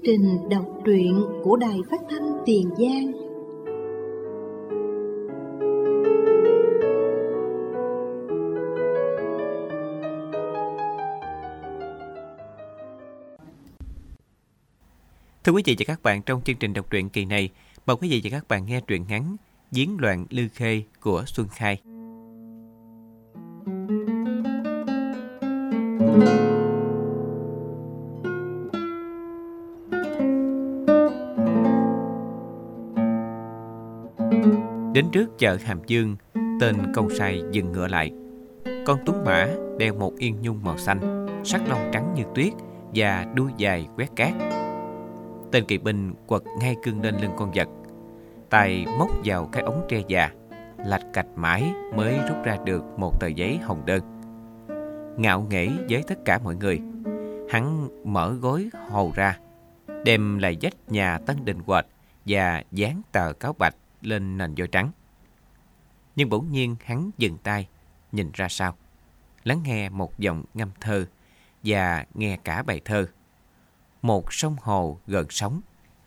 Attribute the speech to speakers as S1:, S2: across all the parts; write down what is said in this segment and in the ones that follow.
S1: trình đọc truyện của Đài Phát thanh Tiền Giang.
S2: Thưa quý vị và các bạn, trong chương trình đọc truyện kỳ này, mời quý vị và các bạn nghe truyện ngắn Giếng loạn Lư Khê của Xuân Khai. Đến trước chợ Hàm Dương, tên công sai dừng ngựa lại. Con tuấn mã đeo một yên nhung màu xanh, sắc lông trắng như tuyết và đuôi dài quét cát. Tên kỵ binh quật ngay cương lên lưng con vật, tay móc vào cái ống tre già, lạch cạch mãi mới rút ra được một tờ giấy hồng đơn. Ngạo nghễ với tất cả mọi người, hắn mở gối hầu ra, đem lại vách nhà Tân Đình Quệt và dán tờ cáo bạch lên nền vôi trắng. Nhưng bỗng nhiên hắn dừng tay, nhìn ra sau, lắng nghe một dòng ngâm thơ và nghe cả bài thơ Một sông hồ gợn sóng.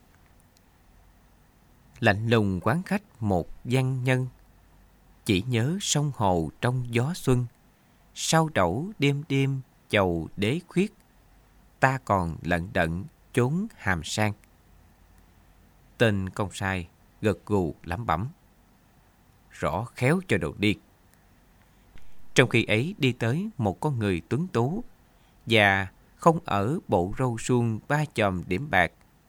S2: Lạnh lùng quán khách một văn nhân, chỉ nhớ sông hồ trong gió xuân. Sau đẩu đêm đêm chầu đế khuyết, ta còn lận đận chốn hàm sang. Tên công sai gật gù lẩm bẩm, rõ khéo cho đồ điên. Trong khi ấy đi tới một con người tuấn tú, và không ở bộ râu suông ba chòm điểm bạc,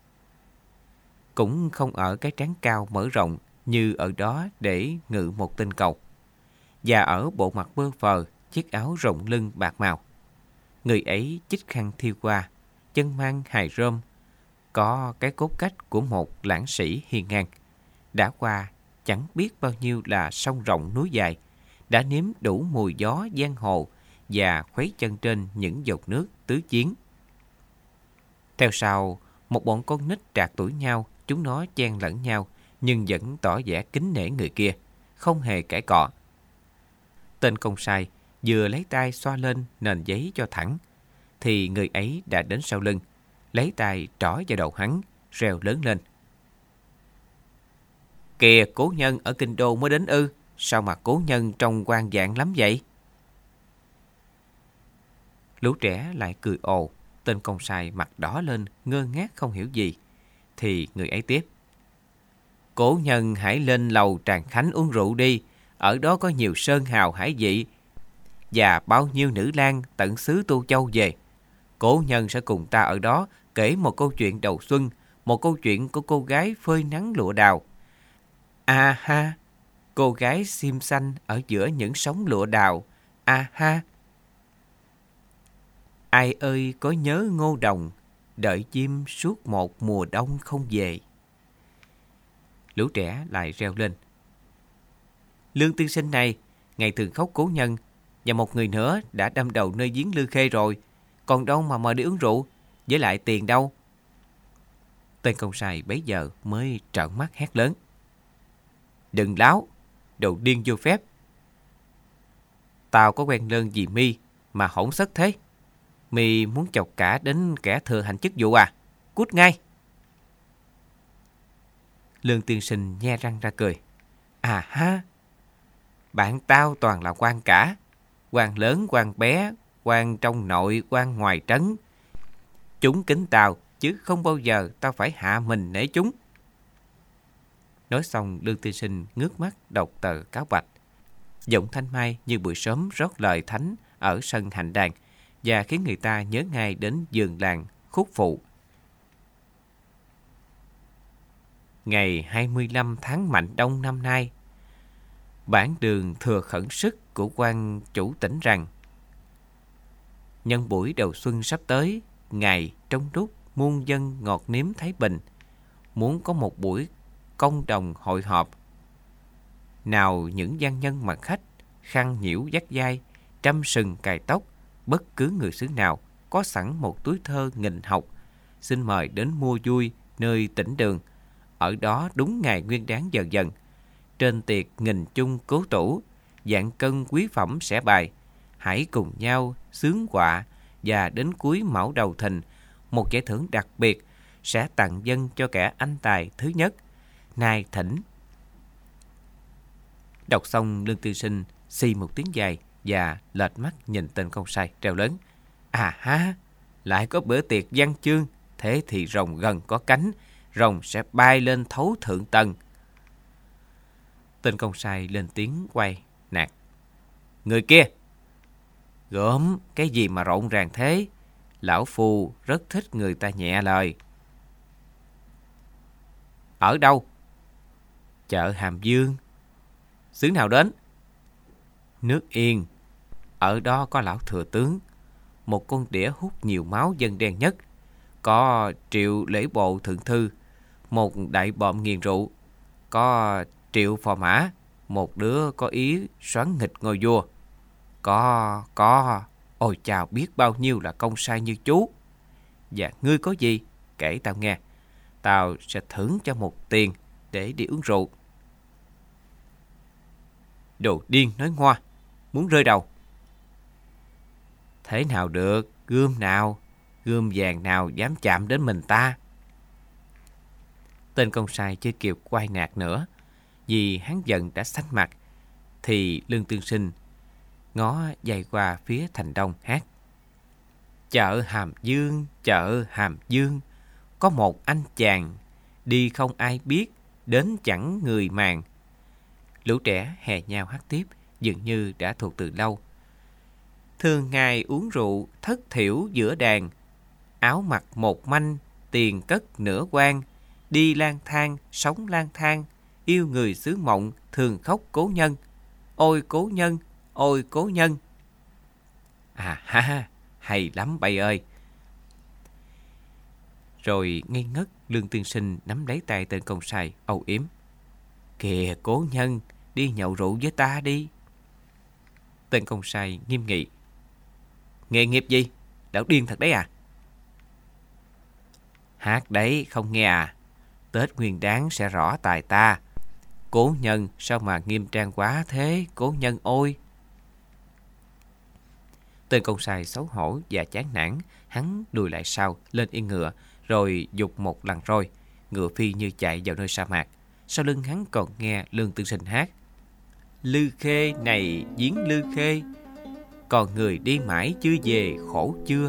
S2: cũng không ở cái trán cao mở rộng như ở đó để ngự một tên cầu, và ở bộ mặt bơ phờ, chiếc áo rộng lưng bạc màu. Người ấy chích khăn thiêu qua, chân mang hài rôm, có cái cốt cách của một lãng sĩ hiên ngang. Đã qua chẳng biết bao nhiêu là sông rộng núi dài, đã nếm đủ mùi gió giang hồ và khuấy chân trên những giọt nước tứ chiến. Theo sau, một bọn con nít trạc tuổi nhau, chúng nó chen lẫn nhau nhưng vẫn tỏ vẻ kính nể người kia, không hề cãi cọ. Tên công sai vừa lấy tay xoa lên nền giấy cho thẳng, thì người ấy đã đến sau lưng, lấy tay trỏ vào đầu hắn, reo lớn lên: "Kìa, cố nhân ở kinh đô mới đến ư? Sao mà cố nhân trông quan dạng lắm vậy?" Lũ trẻ lại cười ồ. Tên công sai mặt đỏ lên, ngơ ngác không hiểu gì. Thì người ấy tiếp: "Cố nhân hãy lên lầu Tràng Khánh uống rượu đi. Ở đó có nhiều sơn hào hải vị và bao nhiêu nữ lang tận xứ Tu Châu về. Cố nhân sẽ cùng ta ở đó kể một câu chuyện đầu xuân, một câu chuyện của cô gái phơi nắng lụa đào. À ha, cô gái xiêm xanh ở giữa những sóng lụa đào. À ha. Ai ơi có nhớ Ngô Đồng, đợi chim suốt một mùa đông không về." Lũ trẻ lại reo lên: "Lương tiên sinh này, ngày thường khóc cố nhân, và một người nữa đã đâm đầu nơi giếng Lư Khê rồi, còn đâu mà mời đi uống rượu, với lại tiền đâu?" Tên công sai bấy giờ mới trợn mắt hét lớn: "Đừng láo, đồ điên vô phép. Tao có quen lơn gì mi mà hỗn xất thế? Mi muốn chọc cả đến kẻ thừa hành chức vụ à? Cút ngay!" Lương tiên sinh nhe răng ra cười: "À ha, bạn tao toàn là quan cả, quan lớn, quan bé, quan trong nội, quan ngoài trấn. Chúng kính tao, chứ không bao giờ tao phải hạ mình nể chúng." Nói xong, Lương tiên sinh ngước mắt đọc tờ cáo bạch. Giọng thanh mai như buổi sớm rót lời thánh ở sân hạnh đàn, và khiến người ta nhớ ngay đến vườn làng Khúc Phụ. Ngày 25 tháng Mạnh Đông năm nay, bản đường thừa khẩn sức của quan chủ tỉnh rằng: nhân buổi đầu xuân sắp tới, ngày trong lúc muôn dân ngọt nếm thái bình, muốn có một buổi công đồng hội họp. Nào những văn nhân mặt khách, khăn nhiễu dắt vai, trăm sừng cài tóc, bất cứ người xứ nào có sẵn một túi thơ nghìn học, xin mời đến mua vui nơi tỉnh đường. Ở đó đúng ngày nguyên đán dần dần, trên tiệc nghìn chung cố tủ, vạn cân quý phẩm sẽ bày. Hãy cùng nhau sướng họa, và đến cuối mão đầu thìn, một giải thưởng đặc biệt sẽ tặng dân cho kẻ anh tài thứ nhất. Nay thỉnh. Đọc xong, Lương Tiên Sinh xì một tiếng dài và lệch mắt nhìn tên công sai reo lớn: À ha, lại có bữa tiệc văn chương, thế thì rồng gần có cánh, rồng sẽ bay lên thấu thượng tầng. Tên công sai lên tiếng quay nạt: Người kia, gớm, cái gì mà rộn ràng thế? Lão phu rất thích người ta nhẹ lời. Ở đâu? Chợ Hàm Dương. Xứ nào đến? Nước Yên. Ở đó có lão thừa tướng, một con đĩa hút nhiều máu dân đen nhất. Có Triệu Lễ Bộ thượng thư, một đại bọm nghiền rượu. Có Triệu Phò Mã, một đứa có ý xoắn nghịch ngôi vua. Có, ôi chào, biết bao nhiêu là công sai như chú. Và ngươi có gì? Kể tao nghe, tao sẽ thưởng cho một tiền để đi uống rượu. Đồ điên nói ngoa, muốn rơi đầu. Thế nào được, gươm nào, gươm vàng nào dám chạm đến mình ta? Tên công sai chưa kịp quay nạt nữa, vì hắn giận đã xanh mặt, thì Lương Tiên Sinh ngó dài qua phía thành đông hát: Chợ Hàm Dương, chợ Hàm Dương, có một anh chàng, đi không ai biết, đến chẳng người màng. Lũ trẻ hè nhau hát tiếp, dường như đã thuộc từ lâu. Thường ngày uống rượu, thất thiểu giữa đàn, áo mặc một manh, tiền cất nửa quan, đi lang thang, sống lang thang, yêu người xứ mộng, thường khóc cố nhân. Ôi cố nhân, ôi cố nhân. À ha, hay lắm bay ơi. Rồi ngây ngất, Lương Tiên Sinh nắm lấy tay tên công sai âu yếm: Kìa cố nhân, đi nhậu rượu với ta đi. Tên công sai nghiêm nghị: Nghề nghiệp gì? Lão điên thật đấy à? Hát đấy, không nghe à? Tết Nguyên Đán sẽ rõ tài ta. Cố nhân, sao mà nghiêm trang quá thế, cố nhân ôi. Tên công sai xấu hổ và chán nản, hắn lùi lại sau, lên yên ngựa, rồi giục một lần roi, ngựa phi như chạy vào nơi sa mạc. Sau lưng hắn còn nghe Lương Tiên Sinh hát: Lư Khê này giếng Lư Khê, còn người đi mãi chưa về khổ chưa.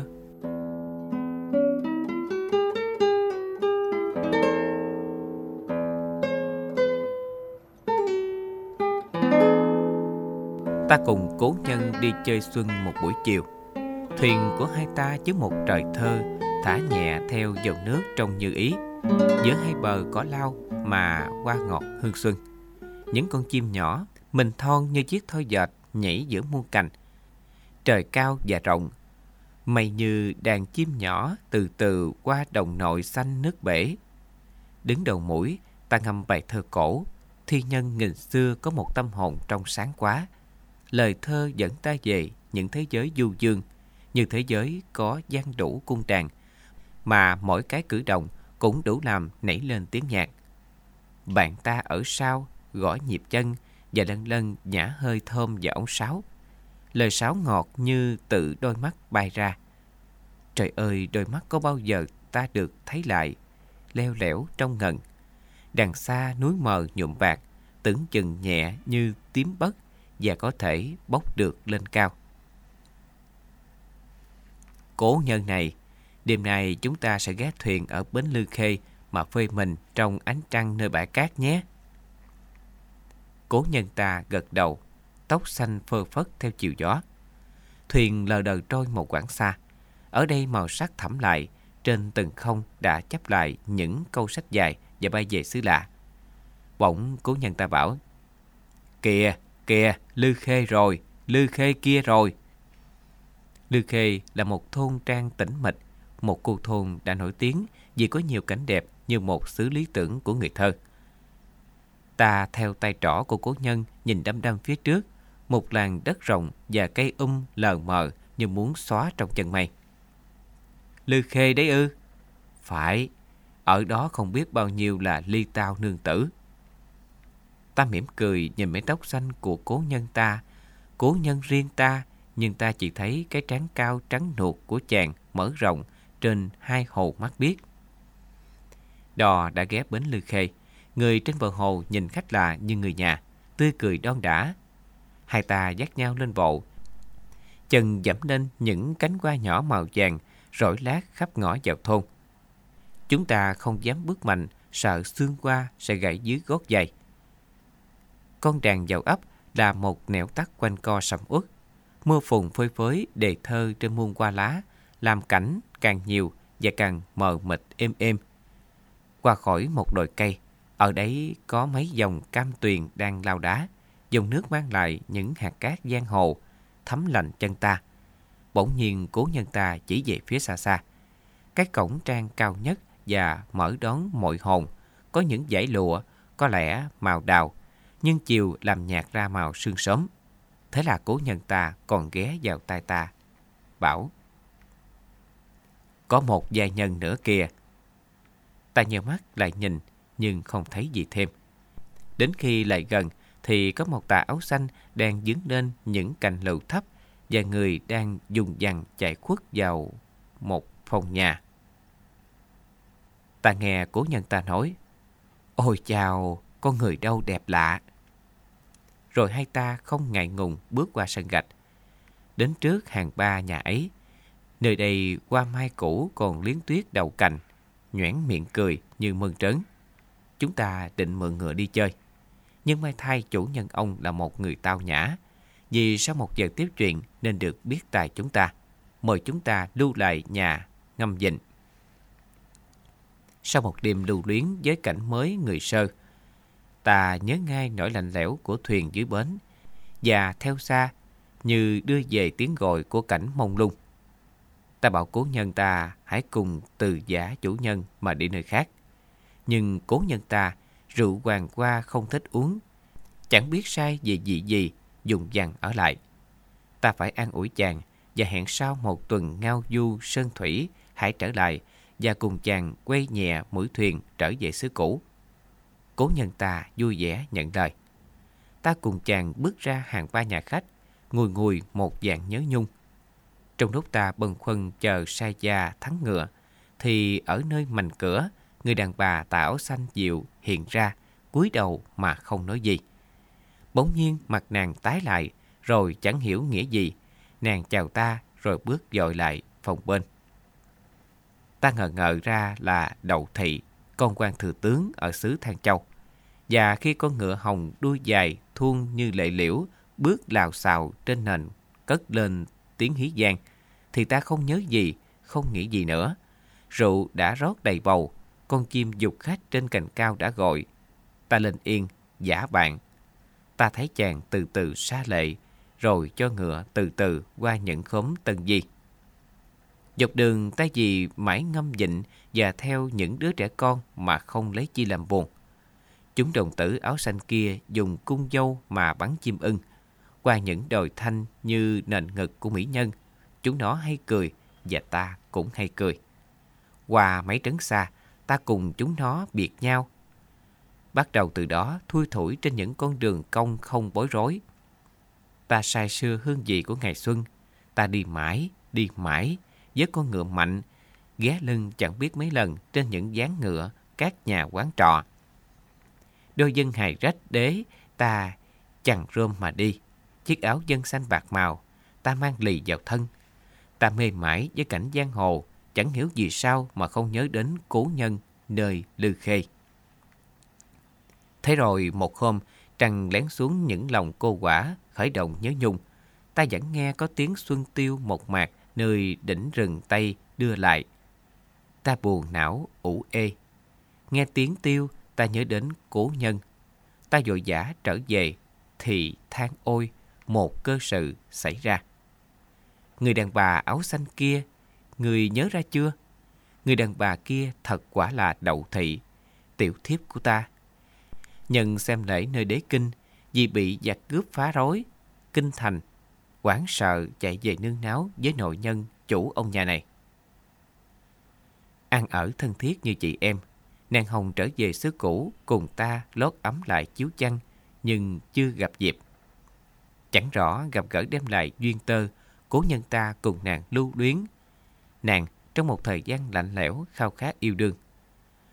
S2: Ta cùng cố nhân đi chơi xuân một buổi chiều. Thuyền của hai ta chứa một trời thơ, thả nhẹ theo dòng nước trông như ý. Giữa hai bờ cỏ lau mà hoa ngọt hương xuân. Những con chim nhỏ mình thon như chiếc thoi dệt nhảy giữa muôn cành. Trời cao và rộng, mây như đàn chim nhỏ từ từ qua đồng nội xanh nước bể. Đứng đầu mũi, ta ngâm bài thơ cổ. Thi nhân nghìn xưa có một tâm hồn trong sáng quá. Lời thơ dẫn ta về những thế giới du dương, như thế giới có gian đủ cung đàn, mà mỗi cái cử động cũng đủ làm nảy lên tiếng nhạc. Bạn ta ở sau gõ nhịp chân và lân lân nhả hơi thơm vào ống sáo. Lời sáo ngọt như tự đôi mắt bay ra. Trời ơi, đôi mắt có bao giờ ta được thấy lại, leo lẻo trong ngần. Đằng xa núi mờ nhuộm bạc, tưởng chừng nhẹ như tím bất và có thể bốc được lên cao. Cố nhân này, đêm nay chúng ta sẽ ghé thuyền ở bến Lư Khê mà phơi mình trong ánh trăng nơi bãi cát nhé. Cố nhân ta gật đầu, tóc xanh phơ phất theo chiều gió. Thuyền lờ đờ trôi một quãng xa. Ở đây màu sắc thẳm lại, trên từng không đã chắp lại những câu sách dài và bay về xứ lạ. Bỗng cố nhân ta bảo: Kìa, kìa, Lư Khê rồi, Lư Khê kia rồi. Lư Khê là một thôn trang tĩnh mịch, một khu thôn đã nổi tiếng vì có nhiều cảnh đẹp như một xứ lý tưởng của người thơ. Ta theo tay trỏ của cố nhân nhìn đăm đăm phía trước, một làn đất rộng và cây lờ mờ như muốn xóa trong chân mây. Lư Khê đấy ư? Phải, ở đó không biết bao nhiêu là ly tao nương tử. Ta mỉm cười nhìn mái tóc xanh của cố nhân ta, cố nhân riêng ta, nhưng ta chỉ thấy cái trán cao trắng nuột của chàng mở rộng trên hai hồ mắt biếc. Đò đã ghé bến Lư Khê. Người trên bờ hồ nhìn khách lạ như người nhà, tươi cười đon đả. Hai ta dắt nhau lên bộ, chân dẫm lên những cánh hoa nhỏ màu vàng rọi lác khắp ngõ vào thôn. Chúng ta không dám bước mạnh, sợ xương hoa sẽ gãy dưới gót giày. Con đàn vào ấp là một nẻo tắt quanh co sầm uất. Mưa phùn phơi phới đề thơ trên muôn hoa lá, làm cảnh càng nhiều và càng mờ mịt êm êm. Qua khỏi một đồi cây, ở đấy có mấy dòng cam tuyền đang lao đá. Dòng nước mang lại những hạt cát giang hồ, thấm lạnh chân ta. Bỗng nhiên Cố Nhân ta chỉ về phía xa xa. Cái cổng trang cao nhất và mở đón mọi hồn, có những dải lụa, có lẽ màu đào, nhưng chiều làm nhạt ra màu sương sớm. Thế là Cố Nhân ta còn ghé vào tai ta, bảo: "Có một gia nhân nữa kìa." Ta nheo mắt lại nhìn, nhưng không thấy gì thêm. Đến khi lại gần thì có một tà áo xanh đang dướng lên những cành lựu thấp, và người đang dùng dằn chạy khuất vào một phòng nhà. Ta nghe Cố Nhân ta nói: "Ôi chào, con người đâu đẹp lạ." Rồi hai ta không ngại ngùng bước qua sân gạch, đến trước hàng ba nhà ấy. Nơi đây hoa mai cũ còn liếng tuyết đầu cành, nhoẻn miệng cười như mơn trớn. Chúng ta định mượn ngựa đi chơi, nhưng may thay chủ nhân ông là một người tao nhã. Vì sau một giờ tiếp chuyện nên được biết tài chúng ta, mời chúng ta lưu lại nhà ngâm dịnh. Sau một đêm lưu luyến với cảnh mới người sơ, ta nhớ ngay nỗi lạnh lẽo của thuyền dưới bến, và theo xa như đưa về tiếng gọi của cảnh mông lung. Ta bảo Cố Nhân ta hãy cùng từ giả chủ nhân mà đi nơi khác. Nhưng Cố Nhân ta rượu hoàng qua không thích uống, chẳng biết sai về gì gì, dùng dằn ở lại. Ta phải an ủi chàng và hẹn sau một tuần ngao du sơn thủy hãy trở lại, và cùng chàng quay nhẹ mũi thuyền trở về xứ cũ. Cố Nhân ta vui vẻ nhận lời. Ta cùng chàng bước ra hàng ba nhà khách, ngùi ngùi một dạng nhớ nhung. Trong lúc ta bâng khuâng chờ sai gia thắng ngựa, thì ở nơi mành cửa, người đàn bà tà áo xanh dịu hiện ra, cúi đầu mà không nói gì. Bỗng nhiên mặt nàng tái lại, rồi chẳng hiểu nghĩa gì. Nàng chào ta rồi bước dội lại phòng bên. Ta ngờ ngợ ra là Đậu Thị, con quan thừa tướng ở xứ Thang Châu. Và khi con ngựa hồng đuôi dài thuôn như lệ liễu bước lào xào trên nền cất lên tiếng hí vang, thì ta không nhớ gì, không nghĩ gì nữa. Rượu đã rót đầy bầu, con chim dục khách trên cành cao đã gọi. Ta lên yên, giả bạn. Ta thấy chàng từ từ xa lệ, rồi cho ngựa từ từ qua những khóm tân di. Dọc đường ta vì mãi ngâm vịnh và theo những đứa trẻ con mà không lấy chi làm buồn. Chúng đồng tử áo xanh kia dùng cung dâu mà bắn chim ưng. Qua những đồi thanh như nền ngực của mỹ nhân, chúng nó hay cười và ta cũng hay cười. Qua mấy trấn xa, ta cùng chúng nó biệt nhau. Bắt đầu từ đó thui thủi trên những con đường cong không bối rối. Ta say sưa hương vị của ngày xuân. Ta đi mãi với con ngựa mạnh, ghé lưng chẳng biết mấy lần trên những ván ngựa các nhà quán trọ. Đôi chân hài rách đế ta chằng rôm mà đi. Chiếc áo dân xanh bạc màu ta mang lì vào thân. Ta mê mải với cảnh giang hồ, chẳng hiểu vì sao mà không nhớ đến Cố Nhân nơi Lư Khê. Thế rồi một hôm, trăng lén xuống những lòng cô quả khởi động nhớ nhung. Ta vẫn nghe có tiếng xuân tiêu một mạc nơi đỉnh rừng Tây đưa lại. Ta buồn não ủ ê. Nghe tiếng tiêu, ta nhớ đến Cố Nhân. Ta vội vã trở về, thì than ôi, một cơ sự xảy ra. Người đàn bà áo xanh kia, người nhớ ra chưa? Người đàn bà kia thật quả là Đậu Thị, tiểu thiếp của ta. Nhân xem lễ nơi đế kinh, vì bị giặc cướp phá rối kinh thành, hoảng sợ chạy về nương náu với nội nhân chủ ông nhà này. Ăn ở thân thiết như chị em, nàng Hồng trở về xứ cũ cùng ta lót ấm lại chiếu chăn, nhưng chưa gặp dịp. Chẳng rõ gặp gỡ đem lại duyên tơ, Cố Nhân ta cùng nàng lưu luyến. Nàng trong một thời gian lạnh lẽo khao khát yêu đương.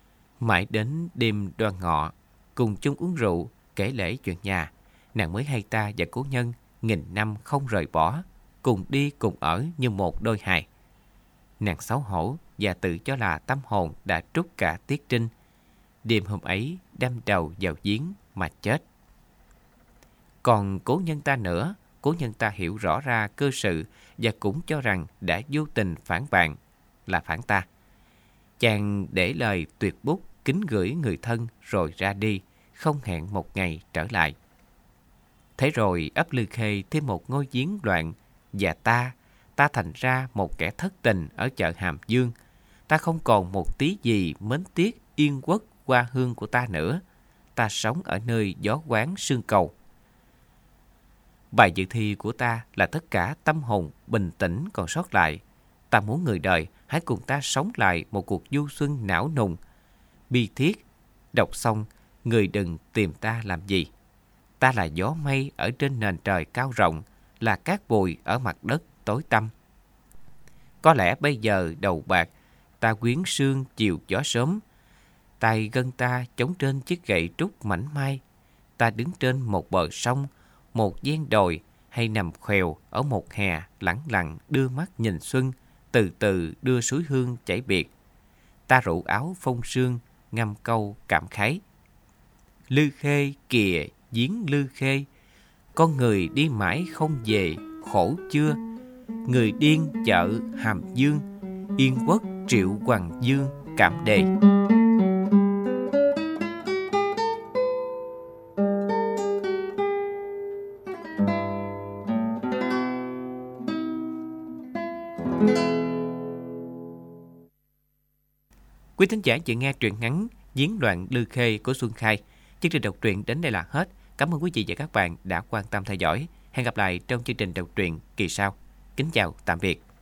S2: Mãi đến đêm đoan ngọ, cùng chung uống rượu, kể lể chuyện nhà, nàng mới hay ta và cố nhân nghìn năm không rời bỏ, cùng đi cùng ở như một đôi hài. Nàng xấu hổ và tự cho là tâm hồn đã trút cả tiết trinh. Đêm hôm ấy đâm đầu vào giếng mà chết. Còn cố nhân ta nữa, cố nhân ta hiểu rõ ra cơ sự và cũng cho rằng đã vô tình phản bạn, là phản ta. Chàng để lời tuyệt bút kính gửi người thân rồi ra đi, không hẹn một ngày trở lại. Thế rồi ấp Lư Khê thêm một ngôi giếng loạn, và ta thành ra một kẻ thất tình ở chợ Hàm Dương. Ta không còn một tí gì mến tiếc yên quốc hoa hương của ta nữa. Ta sống ở nơi gió quán sương cầu. Bài dự thi của ta là tất cả tâm hồn bình tĩnh còn sót lại. Ta muốn người đời hãy cùng ta sống lại một cuộc du xuân não nùng, bi thiết. Đọc xong, người đừng tìm ta làm gì. Ta là gió mây ở trên nền trời cao rộng, là cát bụi ở mặt đất tối tăm. Có lẽ bây giờ đầu bạc, ta quyến sương chiều gió sớm. Tay gân ta chống trên chiếc gậy trúc mảnh mai. Ta đứng trên một bờ sông, một ven đồi, hay nằm khèo ở một hè lẳng lặng đưa mắt nhìn xuân, từ từ đưa suối hương chảy biệt. Ta rủ áo phông sương, ngâm câu cảm khái. Lư Khê kìa giếng Lư Khê, con người đi mãi không về, khổ chưa? Người điên chợ Hàm Dương, Yên Quốc Triệu Hoàng Dương cảm đề. Quý thính giả vừa nghe truyện ngắn Giếng Loạn Lư Khê của Xuân Khai. Chương trình đọc truyện đến đây là hết. Cảm ơn quý vị và các bạn đã quan tâm theo dõi. Hẹn gặp lại trong chương trình đọc truyện kỳ sau. Kính chào, tạm biệt.